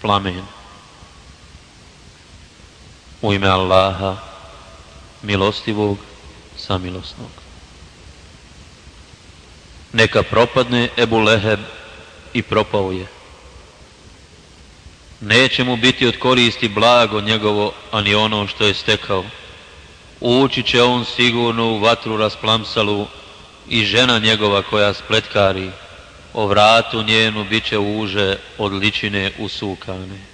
plamen. U ime Allaha, milostivog, samilosnog. Neka propadne Ebu Leheb i propao je. Neće mu biti od koristi blago njegovo, ani ono što je stekao. Ući će on sigurno u vatru rasplamsalu i žena njegova koja spletkari, o vratu njenu bit će uže od ličine usukane.